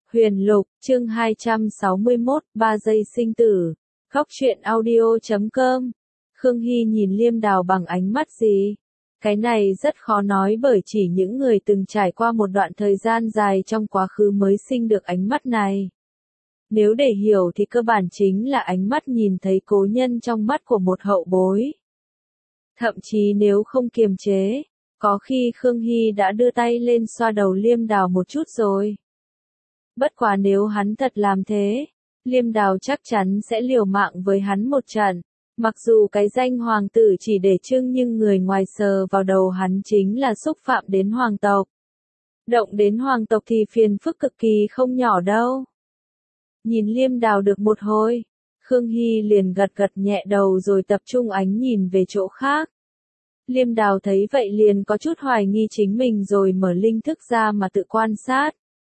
Huyền Lục, chương 261, 3 giây sinh tử. Góc truyện audio.com. Khương Hy nhìn Liêm Đào bằng ánh mắt gì? Cái này rất khó nói bởi chỉ những người từng trải qua một đoạn thời gian dài trong quá khứ mới sinh được ánh mắt này. Nếu để hiểu thì cơ bản chính là ánh mắt nhìn thấy cố nhân trong mắt của một hậu bối. Thậm chí nếu không kiềm chế, có khi Khương Hy đã đưa tay lên xoa đầu Liêm Đào một chút rồi. Bất quá nếu hắn thật làm thế, Liêm Đào chắc chắn sẽ liều mạng với hắn một trận. Mặc dù cái danh hoàng tử chỉ để trưng nhưng người ngoài sờ vào đầu hắn chính là xúc phạm đến hoàng tộc. Động đến hoàng tộc thì phiền phức cực kỳ không nhỏ đâu. Nhìn Liêm Đào được một hồi, Khương Hy liền gật gật nhẹ đầu rồi tập trung ánh nhìn về chỗ khác. Liêm Đào thấy vậy liền có chút hoài nghi chính mình rồi mở linh thức ra mà tự quan sát.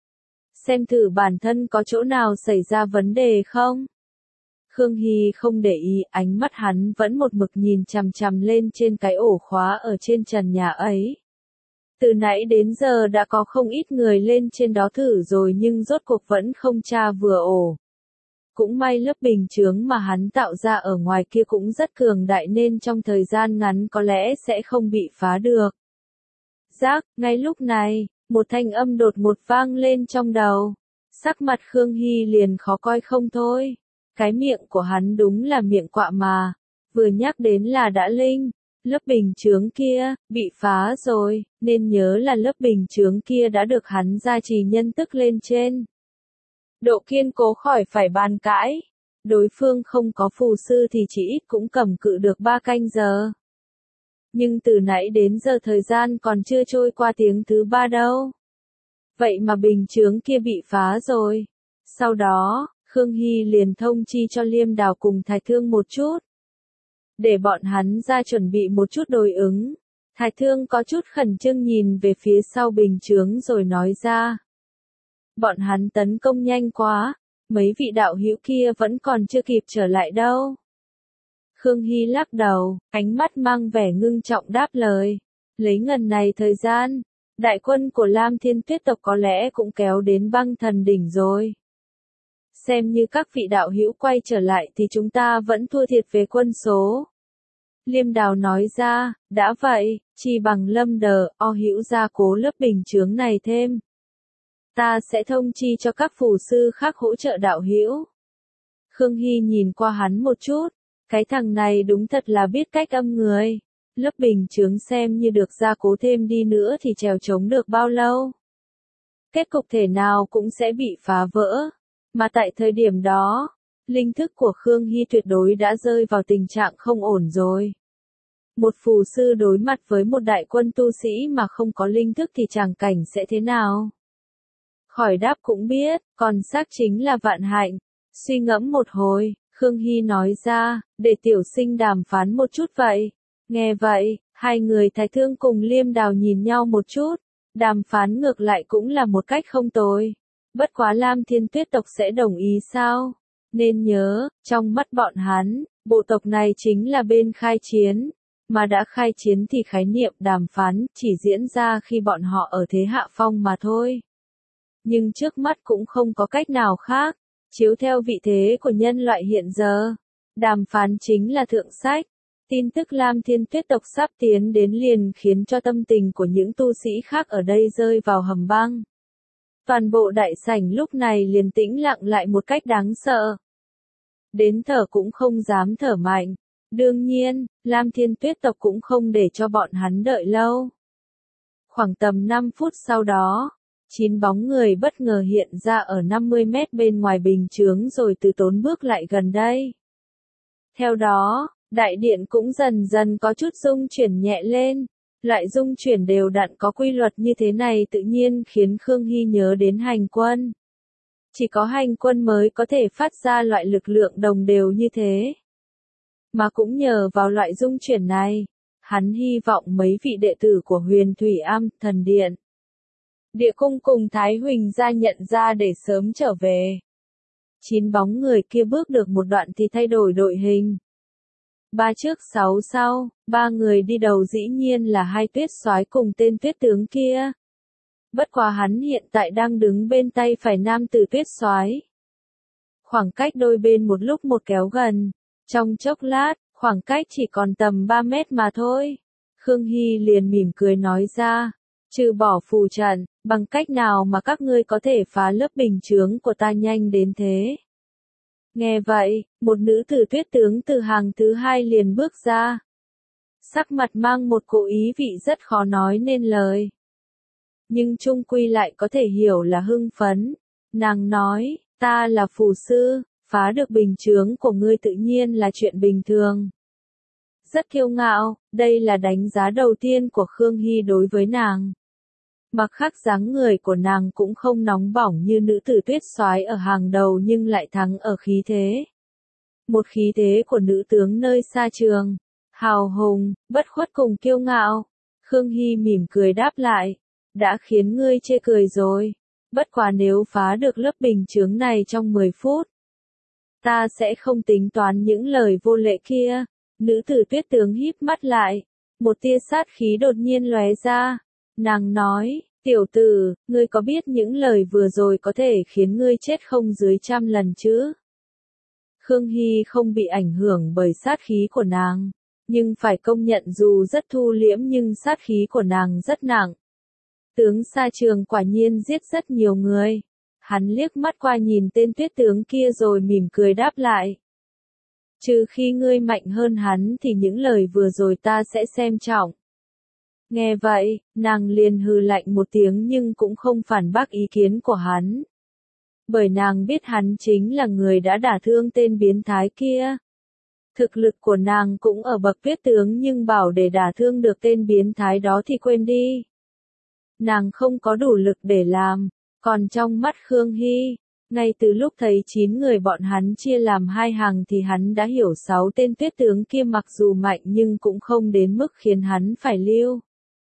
Xem thử bản thân có chỗ nào xảy ra vấn đề không? Khương Hy không để ý, ánh mắt hắn vẫn một mực nhìn chằm chằm lên trên cái ổ khóa ở trên trần nhà ấy. Từ nãy đến giờ đã có không ít người lên trên đó thử rồi nhưng rốt cuộc vẫn không tra vừa ổ. Cũng may lớp bình chướng mà hắn tạo ra ở ngoài kia cũng rất cường đại nên trong thời gian ngắn có lẽ sẽ không bị phá được. Rác, ngay lúc này, một thanh âm đột ngột vang lên trong đầu. Sắc mặt Khương Hy liền khó coi không thôi. Cái miệng của hắn đúng là miệng quạ mà. Vừa nhắc đến là đã linh. Lớp bình chướng kia, bị phá rồi, nên nhớ là lớp bình chướng kia đã được hắn gia trì nhân tức lên trên. Độ kiên cố khỏi phải bàn cãi. Đối phương không có phù sư thì chỉ ít cũng cầm cự được 3 canh giờ. Nhưng từ nãy đến giờ thời gian còn chưa trôi qua tiếng thứ 3 đâu. Vậy mà bình chướng kia bị phá rồi. Sau đó, Khương Hy liền thông chi cho Liêm Đào cùng Thái Thương một chút. Để bọn hắn ra chuẩn bị một chút đối ứng. Thái Thương có chút khẩn trương nhìn về phía sau bình chướng rồi nói ra. Bọn hắn tấn công nhanh quá, mấy vị đạo hữu kia vẫn còn chưa kịp trở lại đâu. Khương Hy lắc đầu, ánh mắt mang vẻ ngưng trọng đáp lời. Lấy ngần này thời gian, đại quân của Lam Thiên Tuyết tộc có lẽ cũng kéo đến Băng Thần Đỉnh rồi. Xem như các vị đạo hữu quay trở lại thì chúng ta vẫn thua thiệt về quân số. Liêm Đào nói ra, đã vậy, chỉ bằng Lâm Đờ, o hữu gia cố lớp bình chướng này thêm. Ta sẽ thông chi cho các phù sư khác hỗ trợ đạo hữu. Khương Hy nhìn qua hắn một chút, cái thằng này đúng thật là biết cách âm người. Lớp bình chướng xem như được gia cố thêm đi nữa thì trèo chống được bao lâu. Kết cục thể nào cũng sẽ bị phá vỡ. Mà tại thời điểm đó, linh thức của Khương Hy tuyệt đối đã rơi vào tình trạng không ổn rồi. Một phù sư đối mặt với một đại quân tu sĩ mà không có linh thức thì tràng cảnh sẽ thế nào? Khỏi đáp cũng biết, còn xác chính là vạn hạnh. Suy ngẫm một hồi, Khương Hy nói ra, để tiểu sinh đàm phán một chút vậy. Nghe vậy, hai người Thái Thương cùng Liêm Đào nhìn nhau một chút. Đàm phán ngược lại cũng là một cách không tồi. Bất quá Lam Thiên Tuyết tộc sẽ đồng ý sao? Nên nhớ, trong mắt bọn hắn, bộ tộc này chính là bên khai chiến. Mà đã khai chiến thì khái niệm đàm phán chỉ diễn ra khi bọn họ ở thế hạ phong mà thôi. Nhưng trước mắt cũng không có cách nào khác. Chiếu theo vị thế của nhân loại hiện giờ, đàm phán chính là thượng sách. Tin tức Lam Thiên Tuyết tộc sắp tiến đến liền khiến cho tâm tình của những tu sĩ khác ở đây rơi vào hầm băng. Toàn bộ đại sảnh lúc này liền tĩnh lặng lại một cách đáng sợ. Đến thở cũng không dám thở mạnh. Đương nhiên, Lam Thiên Tuyết tộc cũng không để cho bọn hắn đợi lâu. Khoảng tầm 5 phút sau đó, 9 bóng người bất ngờ hiện ra ở 50 mét bên ngoài bình chướng rồi từ tốn bước lại gần đây. Theo đó, đại điện cũng dần dần có chút rung chuyển nhẹ lên. Loại rung chuyển đều đặn có quy luật như thế này tự nhiên khiến Khương Hy nhớ đến hành quân. Chỉ có hành quân mới có thể phát ra loại lực lượng đồng đều như thế. Mà cũng nhờ vào loại rung chuyển này, hắn hy vọng mấy vị đệ tử của Huyền Thủy Am, Thần Điện, Địa Cung cùng Thái Huỳnh gia nhận ra để sớm trở về. 9 bóng người kia bước được một đoạn thì thay đổi đội hình. 3 trước 6 sau, 3 người đi đầu dĩ nhiên là hai tuyết soái cùng tên tuyết tướng kia. Bất quá hắn hiện tại đang đứng bên tay phải nam tử tuyết soái. Khoảng cách đôi bên một lúc một kéo gần. Trong chốc lát, khoảng cách chỉ còn tầm 3 mét mà thôi. Khương Hy liền mỉm cười nói ra. Trừ bỏ phù trận, bằng cách nào mà các ngươi có thể phá lớp bình chướng của ta nhanh đến thế? Nghe vậy, một nữ tử tuyết tướng từ hàng thứ hai liền bước ra. Sắc mặt mang một cỗ ý vị rất khó nói nên lời. Nhưng chung quy lại có thể hiểu là hưng phấn. Nàng nói, ta là phù sư, phá được bình chướng của ngươi tự nhiên là chuyện bình thường. Rất kiêu ngạo, đây là đánh giá đầu tiên của Khương Hy đối với nàng. Mặc khắc dáng người của nàng cũng không nóng bỏng như nữ tử tuyết soái ở hàng đầu nhưng lại thắng ở khí thế. Một khí thế của nữ tướng nơi xa trường, hào hùng, bất khuất cùng kiêu ngạo. Khương Hy mỉm cười đáp lại, đã khiến ngươi chê cười rồi. Bất quá nếu phá được lớp bình chướng này trong 10 phút, ta sẽ không tính toán những lời vô lệ kia. Nữ tử tuyết tướng híp mắt lại, một tia sát khí đột nhiên lóe ra. Nàng nói, tiểu tử, ngươi có biết những lời vừa rồi có thể khiến ngươi chết không dưới 100 lần chứ? Khương Hy không bị ảnh hưởng bởi sát khí của nàng, nhưng phải công nhận dù rất thu liễm nhưng sát khí của nàng rất nặng. Tướng Sa Trường quả nhiên giết rất nhiều người. Hắn liếc mắt qua nhìn tên tuyết tướng kia rồi mỉm cười đáp lại. Trừ khi ngươi mạnh hơn hắn thì những lời vừa rồi ta sẽ xem trọng. Nghe vậy, nàng liền hừ lạnh một tiếng nhưng cũng không phản bác ý kiến của hắn. Bởi nàng biết hắn chính là người đã đả thương tên biến thái kia. Thực lực của nàng cũng ở bậc tuyết tướng nhưng bảo để đả thương được tên biến thái đó thì quên đi. Nàng không có đủ lực để làm, còn trong mắt Khương Hy, ngay từ lúc thấy 9 người bọn hắn chia làm hai hàng thì hắn đã hiểu 6 tên tuyết tướng kia mặc dù mạnh nhưng cũng không đến mức khiến hắn phải lưu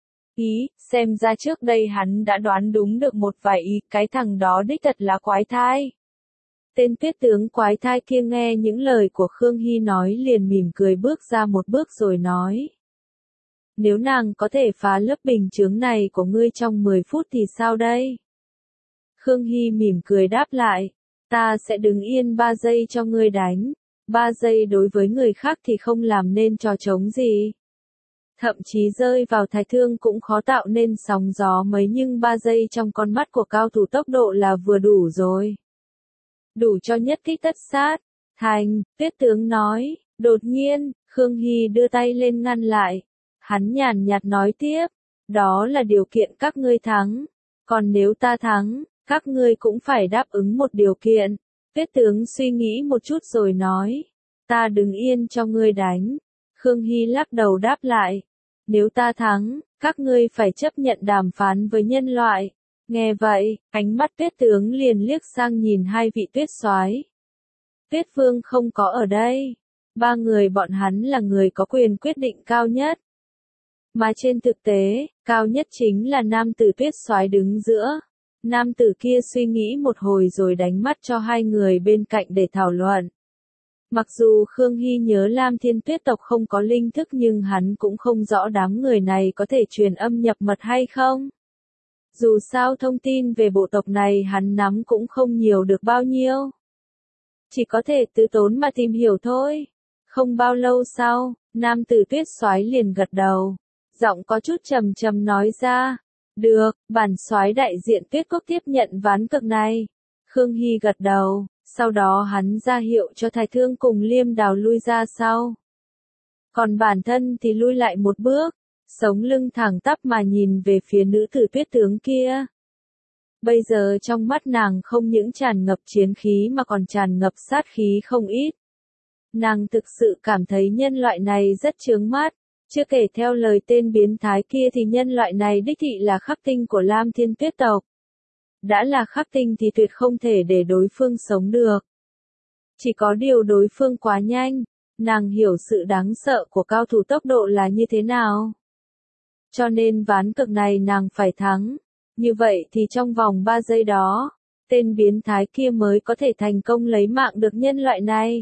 ý, xem ra trước đây hắn đã đoán đúng được một vài ý, cái thằng đó đích thật là quái thai. Tên tuyết tướng quái thai kia nghe những lời của Khương Hy nói liền mỉm cười bước ra một bước rồi nói. Nếu nàng có thể phá lớp bình chướng này của ngươi trong 10 phút thì sao đây? Khương Hy mỉm cười đáp lại, ta sẽ đứng yên 3 giây cho ngươi đánh. 3 giây đối với người khác thì không làm nên trò trống gì. Thậm chí rơi vào thái thương cũng khó tạo nên sóng gió mấy nhưng 3 giây trong con mắt của cao thủ tốc độ là vừa đủ rồi. Đủ cho nhất kích tất sát. Thành, tuyết tướng nói, đột nhiên, Khương Hy đưa tay lên ngăn lại. Hắn nhàn nhạt nói tiếp, đó là điều kiện các ngươi thắng. Còn nếu ta thắng, các ngươi cũng phải đáp ứng một điều kiện. Tuyết tướng suy nghĩ một chút rồi nói, ta đứng yên cho ngươi đánh. Khương Hy lắc đầu đáp lại, nếu ta thắng, các ngươi phải chấp nhận đàm phán với nhân loại. Nghe vậy, ánh mắt tuyết tướng liền liếc sang nhìn hai vị tuyết soái. Tuyết vương không có ở đây. 3 người bọn hắn là người có quyền quyết định cao nhất. Mà trên thực tế, cao nhất chính là nam tử tuyết soái đứng giữa. Nam tử kia suy nghĩ một hồi rồi đánh mắt cho hai người bên cạnh để thảo luận. Mặc dù Khương Hy nhớ Lam Thiên Tuyết tộc không có linh thức nhưng hắn cũng không rõ đám người này có thể truyền âm nhập mật hay không. Dù sao thông tin về bộ tộc này hắn nắm cũng không nhiều được bao nhiêu. Chỉ có thể tự tốn mà tìm hiểu thôi. Không bao lâu sau, nam tử tuyết soái liền gật đầu. Giọng có chút trầm trầm nói ra. Được, bản soái đại diện Tuyết Quốc tiếp nhận ván cược này. Khương Hy gật đầu, sau đó hắn ra hiệu cho Thái Thương cùng Liêm Đào lui ra sau. Còn bản thân thì lui lại một bước, sống lưng thẳng tắp mà nhìn về phía nữ tử tuyết tướng kia. Bây giờ trong mắt nàng không những tràn ngập chiến khí mà còn tràn ngập sát khí không ít. Nàng thực sự cảm thấy nhân loại này rất chướng mắt. Chưa kể theo lời tên biến thái kia thì nhân loại này đích thị là khắc tinh của Lam Thiên Tuyết tộc. Đã là khắc tinh thì tuyệt không thể để đối phương sống được. Chỉ có điều đối phương quá nhanh, nàng hiểu sự đáng sợ của cao thủ tốc độ là như thế nào. Cho nên ván cược này nàng phải thắng. Như vậy thì trong vòng 3 giây đó, tên biến thái kia mới có thể thành công lấy mạng được nhân loại này.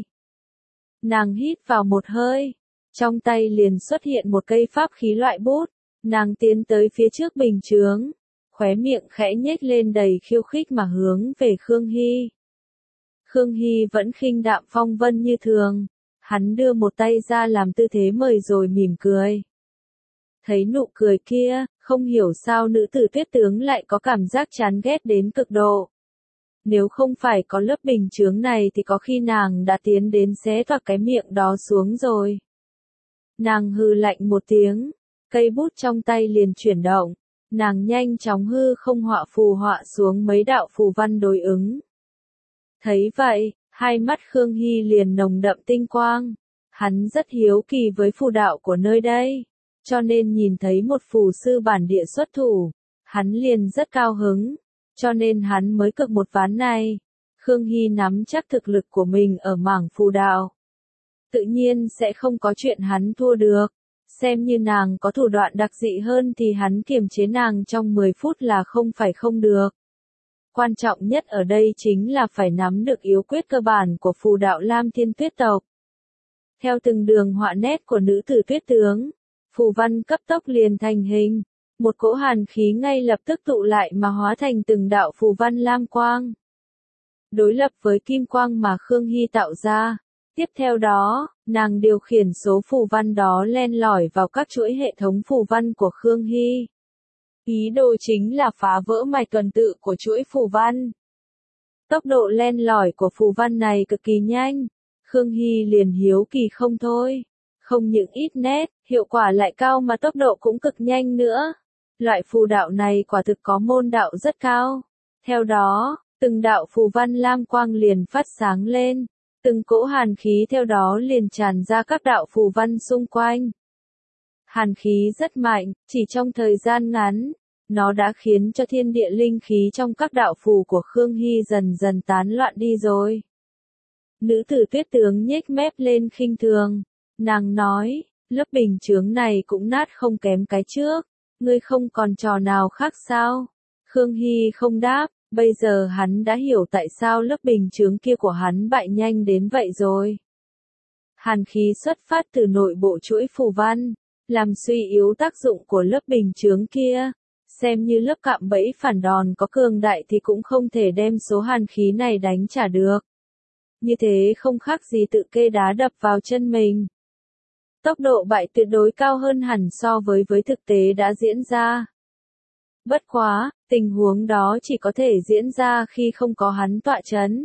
Nàng hít vào một hơi. Trong tay liền xuất hiện một cây pháp khí loại bút, nàng tiến tới phía trước bình chướng, khóe miệng khẽ nhếch lên đầy khiêu khích mà hướng về Khương Hy. Khương Hy vẫn khinh đạm phong vân như thường, hắn đưa một tay ra làm tư thế mời rồi mỉm cười. Thấy nụ cười kia, không hiểu sao nữ tử Tuyết tướng lại có cảm giác chán ghét đến cực độ. Nếu không phải có lớp bình chướng này thì có khi nàng đã tiến đến xé toạc cái miệng đó xuống rồi. Nàng hừ lạnh một tiếng, cây bút trong tay liền chuyển động, nàng nhanh chóng hư không họa xuống mấy đạo phù văn đối ứng. Thấy vậy, hai mắt Khương Hy liền nồng đậm tinh quang, hắn rất hiếu kỳ với phù đạo của nơi đây, cho nên nhìn thấy một phù sư bản địa xuất thủ, hắn liền rất cao hứng, cho nên hắn mới cực một ván này. Khương Hy nắm chắc thực lực của mình ở mảng phù đạo, tự nhiên sẽ không có chuyện hắn thua được. Xem như nàng có thủ đoạn đặc dị hơn thì hắn kiềm chế nàng trong 10 phút là không phải không được. Quan trọng nhất ở đây chính là phải nắm được yếu quyết cơ bản của phù đạo Lam Thiên Tuyết tộc. Theo từng đường họa nét của nữ tử Tuyết tướng, phù văn cấp tốc liền thành hình, một cỗ hàn khí ngay lập tức tụ lại mà hóa thành từng đạo phù văn lam quang. Đối lập với kim quang mà Khương Hy tạo ra, tiếp theo đó, nàng điều khiển số phù văn đó len lỏi vào các chuỗi hệ thống phù văn của Khương Hy. Ý đồ chính là phá vỡ mạch tuần tự của chuỗi phù văn. Tốc độ len lỏi của phù văn này cực kỳ nhanh, Khương Hy liền hiếu kỳ không thôi. Không những ít nét, hiệu quả lại cao mà tốc độ cũng cực nhanh nữa. Loại phù đạo này quả thực có môn đạo rất cao. Theo đó, từng đạo phù văn lam quang liền phát sáng lên, từng cỗ hàn khí theo đó liền tràn ra các đạo phù văn xung quanh. Hàn khí rất mạnh, chỉ trong thời gian ngắn, nó đã khiến cho thiên địa linh khí trong các đạo phù của Khương Hy dần dần tán loạn đi rồi. Nữ tử Tuyết tướng nhếch mép lên khinh thường, nàng nói, lớp bình chướng này cũng nát không kém cái trước, ngươi không còn trò nào khác sao? Khương Hy không đáp, bây giờ hắn đã hiểu tại sao lớp bình chướng kia của hắn bại nhanh đến vậy rồi. Hàn khí xuất phát từ nội bộ chuỗi phù văn, làm suy yếu tác dụng của lớp bình chướng kia. Xem như lớp cạm bẫy phản đòn có cường đại thì cũng không thể đem số hàn khí này đánh trả được. Như thế không khác gì tự kê đá đập vào chân mình. Tốc độ bại tuyệt đối cao hơn hẳn so với thực tế đã diễn ra. Bất quá, tình huống đó chỉ có thể diễn ra khi không có hắn tọa chấn.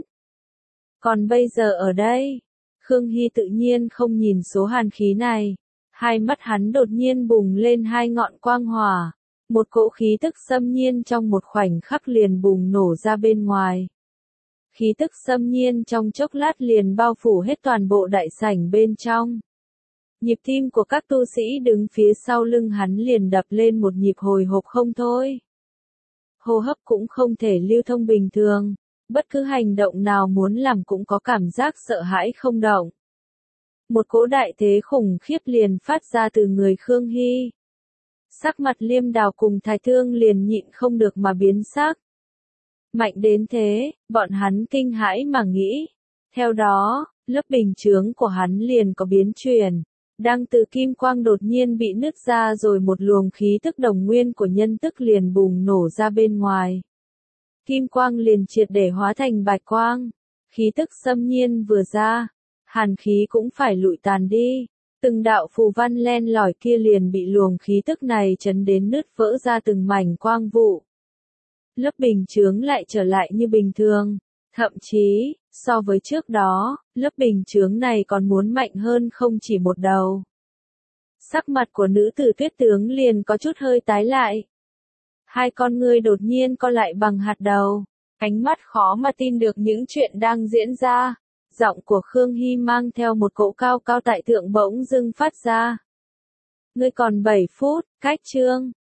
Còn bây giờ ở đây, Khương Hy tự nhiên không nhìn số hàn khí này. Hai mắt hắn đột nhiên bùng lên hai ngọn quang hỏa. Một cỗ khí tức xâm nhiên trong một khoảnh khắc liền bùng nổ ra bên ngoài. Khí tức xâm nhiên trong chốc lát liền bao phủ hết toàn bộ đại sảnh bên trong. Nhịp tim của các tu sĩ đứng phía sau lưng hắn liền đập lên một nhịp hồi hộp không thôi. Hô hấp cũng không thể lưu thông bình thường, bất cứ hành động nào muốn làm cũng có cảm giác sợ hãi không động. Một cỗ đại thế khủng khiếp liền phát ra từ người Khương Hy. Sắc mặt Liêm Đào cùng Thái Thương liền nhịn không được mà biến sắc. Mạnh đến thế, bọn hắn kinh hãi mà nghĩ. Theo đó, lớp bình chướng của hắn liền có biến chuyển. Đang từ kim quang đột nhiên bị nứt ra rồi một luồng khí tức đồng nguyên của nhân tức liền bùng nổ ra bên ngoài. Kim quang liền triệt để hóa thành bạch quang. Khí tức xâm nhiên vừa ra, hàn khí cũng phải lụi tàn đi. Từng đạo phù văn len lỏi kia liền bị luồng khí tức này chấn đến nứt vỡ ra từng mảnh quang vụ. Lớp bình chướng lại trở lại như bình thường. Thậm chí, so với trước đó, lớp bình chướng này còn muốn mạnh hơn không chỉ một đầu. Sắc mặt của nữ tử Tuyết tướng liền có chút hơi tái lại. Hai con ngươi đột nhiên co lại bằng hạt đầu, ánh mắt khó mà tin được những chuyện đang diễn ra. Giọng của Khương Hy mang theo một cỗ cao cao tại thượng bỗng dưng phát ra. Ngươi còn 7 phút, cách chương.